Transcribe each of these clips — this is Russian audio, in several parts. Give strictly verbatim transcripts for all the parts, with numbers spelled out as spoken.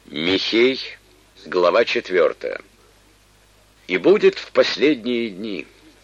Михей, глава четвертая. «И будет в последние дни.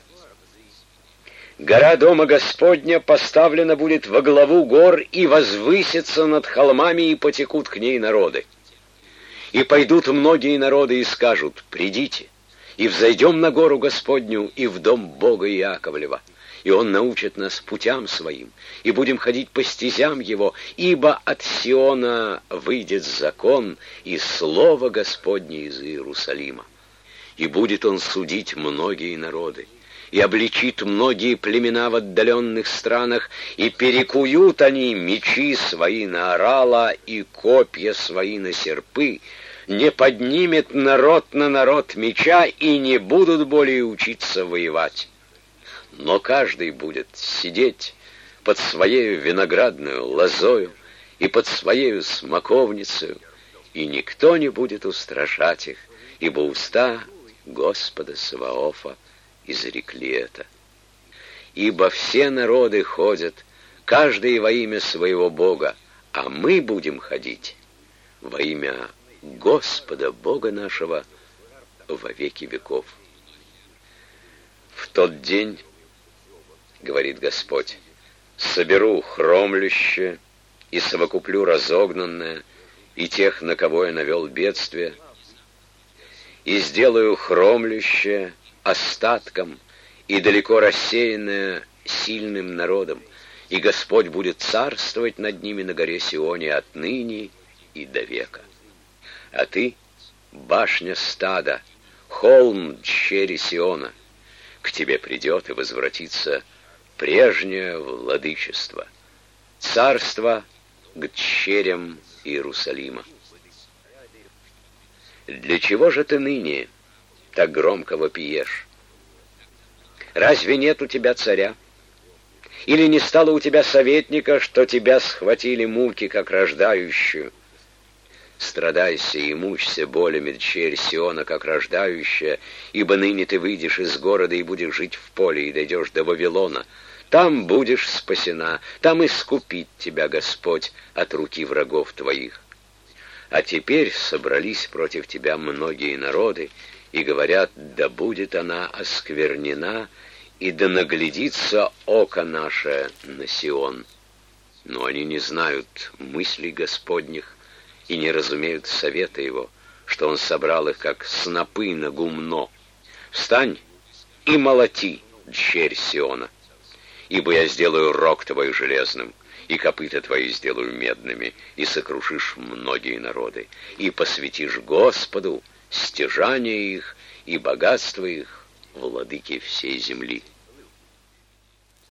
Гора Дома Господня поставлена будет во главу гор, и возвысится над холмами, и потекут к ней народы. И пойдут многие народы, и скажут: придите, и взойдем на гору Господню, и в дом Бога Иаковлева. И Он научит нас путям Своим, и будем ходить по стезям Его, ибо от Сиона выйдет закон, и слово Господне из Иерусалима. И будет Он судить многие народы, и обличит многие племена в отдаленных странах, и перекуют они мечи свои на орала и копья свои на серпы. Не поднимет народ на народ меча, и не будут более учиться воевать. Но каждый будет сидеть под своею виноградную лозою и под своею смоковницею, и никто не будет устрашать их, ибо уста Господа Саваофа изрекли это. Ибо все народы ходят, каждый во имя своего Бога, а мы будем ходить во имя Господа Бога нашего во веки веков. В тот день, говорит Господь, соберу хромлющее и совокуплю разогнанное, и тех, на кого я навел бедствие, и сделаю хромлющее остатком, и далеко рассеянное сильным народом, и Господь будет царствовать над ними на горе Сионе отныне и до века. А ты, башня стада, холм дщери Сиона, к тебе придет и возвратится прежнее владычество, царство к дщерям Иерусалима. Для чего же ты ныне так громко вопиешь? Разве нет у тебя царя? Или не стало у тебя советника, что тебя схватили муки, как рождающую? Страдайся и мучься болями, дщерь Сиона, как рождающая, ибо ныне ты выйдешь из города и будешь жить в поле, и дойдешь до Вавилона. Там будешь спасена, там искупит тебя Господь от руки врагов твоих. А теперь собрались против тебя многие народы, и говорят: да будет она осквернена, и да наглядится око наше на Сион. Но они не знают мыслей Господних, и не разумеют совета Его, что Он собрал их, как снопы на гумно. Встань и молоти, дщерь Сиона, ибо я сделаю рог твой железным, и копыта твои сделаю медными, и сокрушишь многие народы, и посвятишь Господу стяжание их и богатство их, владыке всей земли.